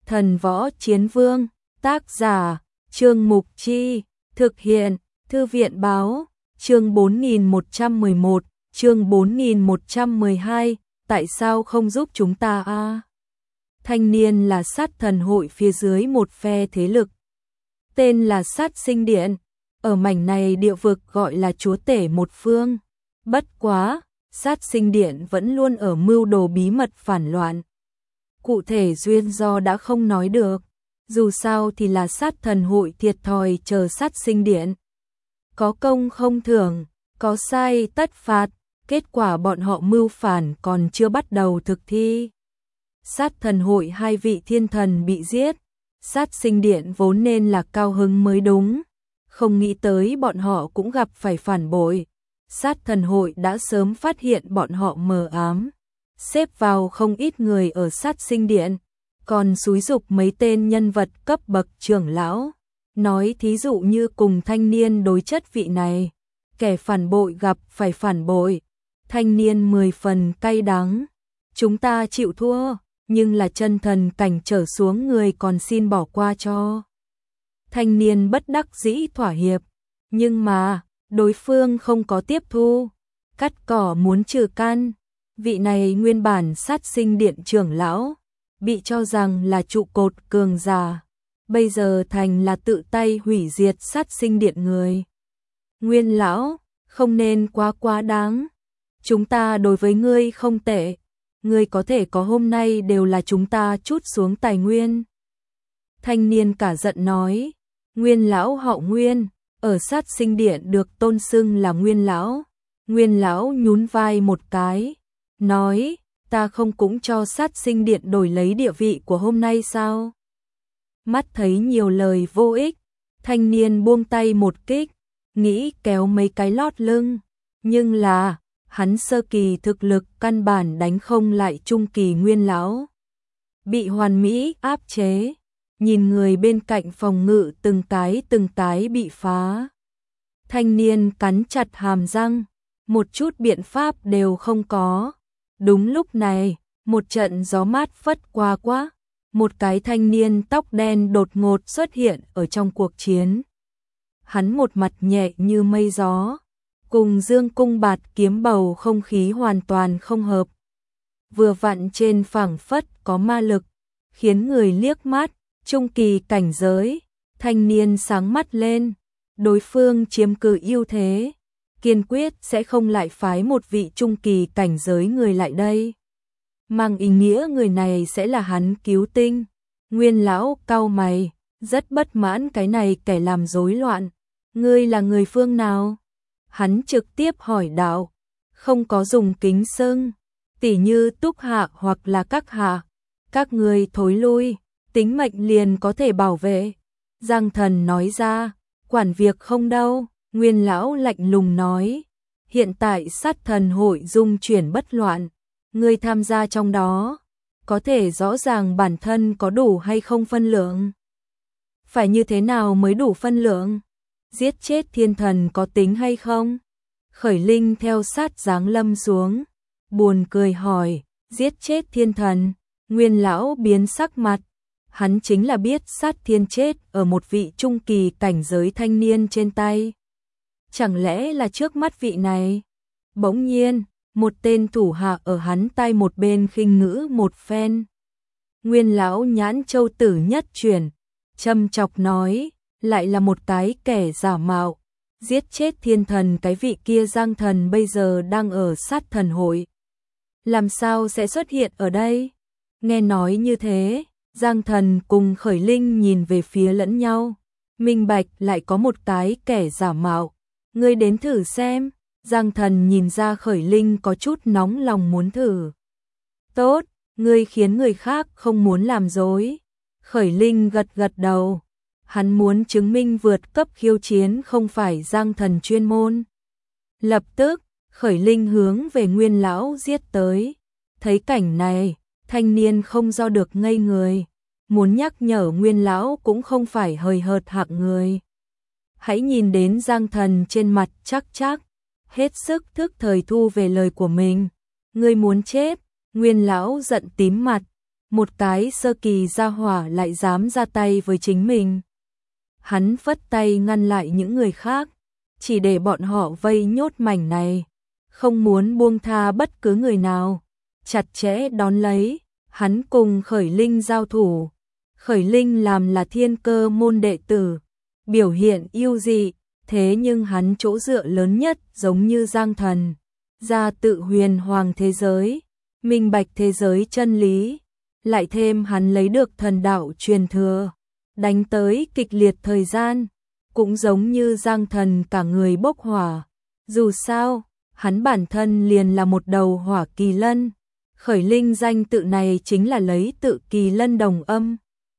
Thần Võ Chiến Vương, tác giả, Trương Mục Chi, thực hiện, Thư viện Báo, chương 4111, chương 4112, tại sao không giúp chúng ta a? Thanh niên là sát thần hội phía dưới một phe thế lực. Tên là Sát Sinh Điện, ở mảnh này địa vực gọi là chúa tể một phương. Bất quá, Sát Sinh Điện vẫn luôn ở mưu đồ bí mật phản loạn. Cụ thể duyên do đã không nói được, dù sao thì là sát thần hội thiệt thòi chờ Sát Sinh Điện. Có công không thưởng, có sai tất phạt, kết quả bọn họ mưu phản còn chưa bắt đầu thực thi. Sát thần hội hai vị thiên thần bị giết, Sát Sinh Điện vốn nên là cao hứng mới đúng, không nghĩ tới bọn họ cũng gặp phải phản bội. Sát thần hội đã sớm phát hiện bọn họ mờ ám, xếp vào không ít người ở Sát Sinh Điện, còn xúi giục mấy tên nhân vật cấp bậc trưởng lão. Nói thí dụ như cùng thanh niên đối chất vị này, kẻ phản bội gặp phải phản bội, thanh niên 10 phần cay đắng. Chúng ta chịu thua, nhưng là chân thần cảnh trở xuống người còn xin bỏ qua cho. Thanh niên bất đắc dĩ thỏa hiệp, nhưng mà đối phương không có tiếp thu, cắt cỏ muốn trừ căn. Vị này nguyên bản Sát Sinh Điện trưởng lão, bị cho rằng là trụ cột cường giả, bây giờ thành là tự tay hủy diệt Sát Sinh Điện người. Nguyên lão, không nên quá đáng. Chúng ta đối với ngươi không tệ, ngươi có thể có hôm nay đều là chúng ta trút xuống tài nguyên. Thanh niên cả giận nói, Nguyên lão họ Nguyên, ở Sát Sinh Điện được tôn xưng là Nguyên lão. Nguyên lão nhún vai một cái, nói, ta không cũng cho Sát Sinh Điện đổi lấy địa vị của hôm nay sao? Mắt thấy nhiều lời vô ích, thanh niên buông tay một kích, nghĩ kéo mấy cái lót lưng, nhưng là hắn sơ kỳ thực lực căn bản đánh không lại trung kỳ Nguyên lão. Bị hoàn mỹ áp chế, nhìn người bên cạnh phòng ngự từng cái bị phá. Thanh niên cắn chặt hàm răng, một chút biện pháp đều không có. Đúng lúc này, một trận gió mát phất qua quá, một cái thanh niên tóc đen đột ngột xuất hiện ở trong cuộc chiến. Hắn một mặt nhẹ như mây gió, cùng dương cung bạt kiếm bầu không khí hoàn toàn không hợp. Vừa vặn trên phảng phất có ma lực, khiến người liếc mắt, trung kỳ cảnh giới. Thanh niên sáng mắt lên, đối phương chiếm cứ ưu thế, kiên quyết sẽ không lại phái một vị trung kỳ cảnh giới người lại đây. Mang ý nghĩa người này sẽ là hắn cứu tinh. Nguyên lão cau mày, rất bất mãn cái này kẻ làm rối loạn. Ngươi là người phương nào? Hắn trực tiếp hỏi đạo, không có dùng kính xưng, tỉ như Túc hạ hoặc là các hạ. Các ngươi thối lui, tính mệnh liền có thể bảo vệ. Giang Thần nói ra, quản việc không đâu. Nguyên lão lạnh lùng nói, hiện tại sát thần hội dung chuyển bất loạn, ngươi tham gia trong đó, có thể rõ ràng bản thân có đủ hay không phân lượng. Phải như thế nào mới đủ phân lượng? Giết chết thiên thần có tính hay không? Khởi Linh theo sát giáng lâm xuống, buồn cười hỏi, giết chết thiên thần. Nguyên lão biến sắc mặt, hắn chính là biết Sát Thiên chết ở một vị trung kỳ cảnh giới thanh niên trên tay. Chẳng lẽ là trước mắt vị này? Bỗng nhiên, một tên thủ hạ ở hắn tai một bên khinh ngữ một phen. Nguyên lão nhãn châu tử nhất chuyển, châm chọc nói, lại là một cái kẻ giả mạo, giết chết thiên thần cái vị kia. Giang Thần bây giờ đang ở sát thần hội, làm sao sẽ xuất hiện ở đây? Nghe nói như thế, Giang Thần cùng Khởi Linh nhìn về phía lẫn nhau, minh bạch lại có một cái kẻ giả mạo. Ngươi đến thử xem. Giang Thần nhìn ra Khởi Linh có chút nóng lòng muốn thử. Tốt, ngươi khiến người khác không muốn làm dối. Khởi Linh gật gật đầu. Hắn muốn chứng minh vượt cấp khiêu chiến không phải Giang Thần chuyên môn. Lập tức, Khởi Linh hướng về Nguyên lão giết tới. Thấy cảnh này, thanh niên không do được ngây người. Muốn nhắc nhở Nguyên lão cũng không phải hời hợt hạng người. Hãy nhìn đến Giang Thần trên mặt chắc, hết sức thức thời thu về lời của mình. Ngươi muốn chết? Nguyên lão giận tím mặt, một cái sơ kỳ gia hỏa lại dám ra tay với chính mình. Hắn phất tay ngăn lại những người khác, chỉ để bọn họ vây nhốt mảnh này, không muốn buông tha bất cứ người nào, chặt chẽ đón lấy. Hắn cùng Khởi Linh giao thủ. Khởi Linh làm là Thiên Cơ môn đệ tử, biểu hiện yêu dị, thế nhưng hắn chỗ dựa lớn nhất giống như Giang Thần, ra tự huyền hoàng thế giới, minh bạch thế giới chân lý, lại thêm hắn lấy được thần đạo truyền thừa, đánh tới kịch liệt thời gian, cũng giống như Giang Thần cả người bốc hỏa. Dù sao, hắn bản thân liền là một đầu hỏa kỳ lân. Khởi Linh danh tự này chính là lấy tự kỳ lân đồng âm.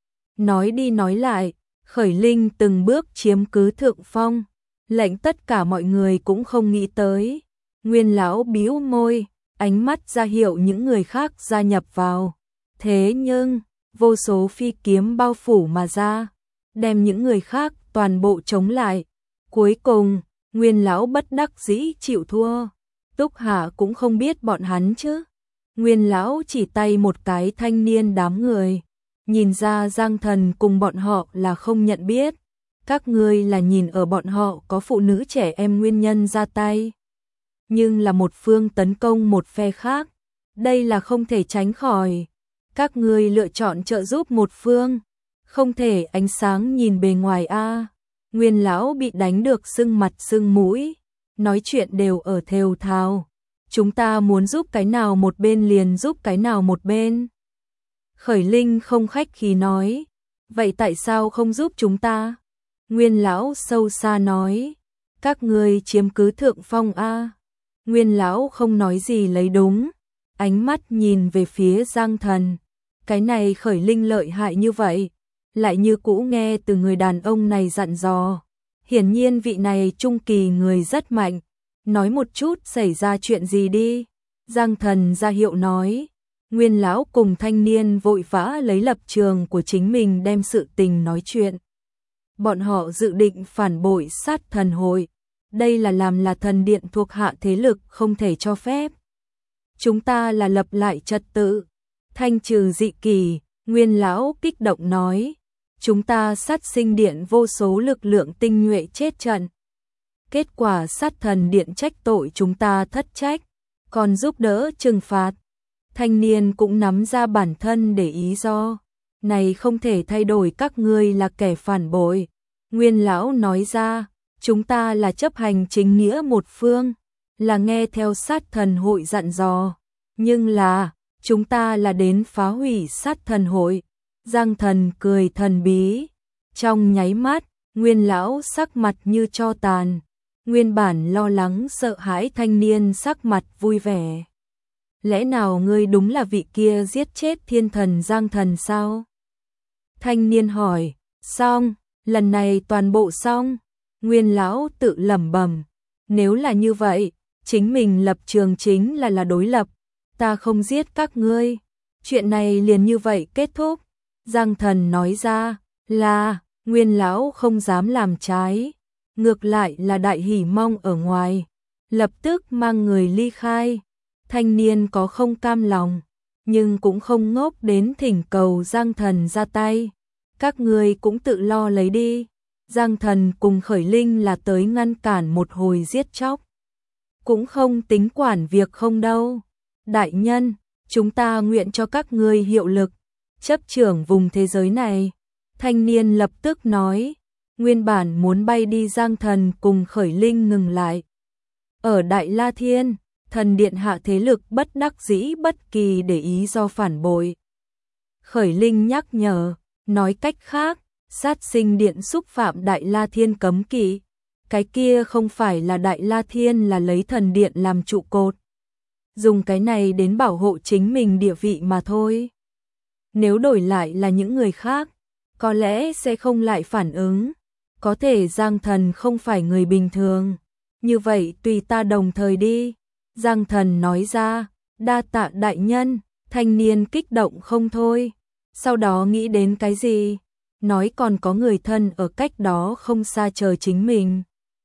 Nói đi nói lại, Khởi Linh từng bước chiếm cứ thượng phong, lệnh tất cả mọi người cũng không nghĩ tới. Nguyên lão bĩu môi, ánh mắt ra hiệu những người khác gia nhập vào. Thế nhưng, vô số phi kiếm bao phủ mà ra, đem những người khác toàn bộ chống lại. Cuối cùng, Nguyên lão bất đắc dĩ chịu thua. Túc Hạ cũng không biết bọn hắn chứ. Nguyên lão chỉ tay một cái thanh niên đám người, nhìn ra Giang Thần cùng bọn họ là không nhận biết. Các ngươi là nhìn ở bọn họ có phụ nữ trẻ em nguyên nhân ra tay, nhưng là một phương tấn công một phe khác, đây là không thể tránh khỏi. Các ngươi lựa chọn trợ giúp một phương, không thể ánh sáng nhìn bề ngoài a. Nguyên lão bị đánh được sưng mặt sưng mũi, nói chuyện đều ở thều thào. Chúng ta muốn giúp cái nào một bên liền giúp cái nào một bên. Khởi Linh không khách khí nói, vậy tại sao không giúp chúng ta? Nguyên lão sâu xa nói, các ngươi chiếm cứ thượng phong a. Nguyên lão không nói gì lấy đúng, ánh mắt nhìn về phía Giang Thần. Cái này Khởi Linh lợi hại như vậy, lại như cũ nghe từ người đàn ông này dặn dò. Hiển nhiên vị này trung kỳ người rất mạnh. Nói một chút xảy ra chuyện gì đi. Giang Thần ra hiệu nói. Nguyên lão cùng thanh niên vội vã lấy lập trường của chính mình đem sự tình nói chuyện. Bọn họ dự định phản bội Sát Thần hội. Đây là làm là thần điện thuộc hạ thế lực không thể cho phép. Chúng ta là lập lại trật tự, thanh trừ dị kỳ. Nguyên lão kích động nói. Chúng ta Sát Sinh điện vô số lực lượng tinh nhuệ chết trận. Kết quả Sát Thần điện trách tội chúng ta thất trách, còn giúp đỡ trừng phạt. Thanh niên cũng nắm ra bản thân để ý do. Này không thể thay đổi các ngươi là kẻ phản bội. Nguyên lão nói ra, chúng ta là chấp hành chính nghĩa một phương, là nghe theo Sát Thần hội dặn dò. Nhưng là, chúng ta là đến phá hủy Sát Thần hội. Giang Thần cười thần bí. Trong nháy mắt, Nguyên lão sắc mặt như tro tàn. Nguyên bản lo lắng sợ hãi thanh niên sắc mặt vui vẻ. Lẽ nào ngươi đúng là vị kia giết chết thiên thần Giang Thần sao? Thanh niên hỏi. Xong, lần này toàn bộ xong. Nguyên lão tự lẩm bẩm. Nếu là như vậy, chính mình lập trường chính là đối lập. Ta không giết các ngươi. Chuyện này liền như vậy kết thúc. Giang Thần nói ra là Nguyên lão không dám làm trái. Ngược lại là đại hỉ mong ở ngoài. Lập tức mang người ly khai. Thanh niên có không cam lòng, nhưng cũng không ngốc đến thỉnh cầu Giang Thần ra tay. Các ngươi cũng tự lo lấy đi. Giang Thần cùng Khởi Linh là tới ngăn cản một hồi giết chóc. Cũng không tính quản việc không đâu. Đại nhân, chúng ta nguyện cho các ngươi hiệu lực, chấp trưởng vùng thế giới này. Thanh niên lập tức nói. Nguyên bản muốn bay đi Giang Thần cùng Khởi Linh ngừng lại. Ở Đại La Thiên, thần điện hạ thế lực bất đắc dĩ bất kỳ để ý do phản bội. Khởi Linh nhắc nhở, nói cách khác, Sát Sinh điện xúc phạm Đại La Thiên cấm kỵ. Cái kia không phải là Đại La Thiên là lấy thần điện làm trụ cột. Dùng cái này đến bảo hộ chính mình địa vị mà thôi. Nếu đổi lại là những người khác, có lẽ sẽ không lại phản ứng. Có thể Giang Thần không phải người bình thường. Như vậy tùy ta đồng thời đi. Giang Thần nói ra, đa tạ đại nhân. Thanh niên kích động không thôi. Sau đó nghĩ đến cái gì? Nói còn có người thân ở cách đó không xa chờ chính mình.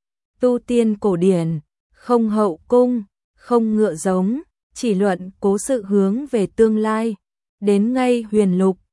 Tu tiên cổ điển, không hậu cung, không ngựa giống, chỉ luận cố sự hướng về tương lai. đến ngay huyền lục.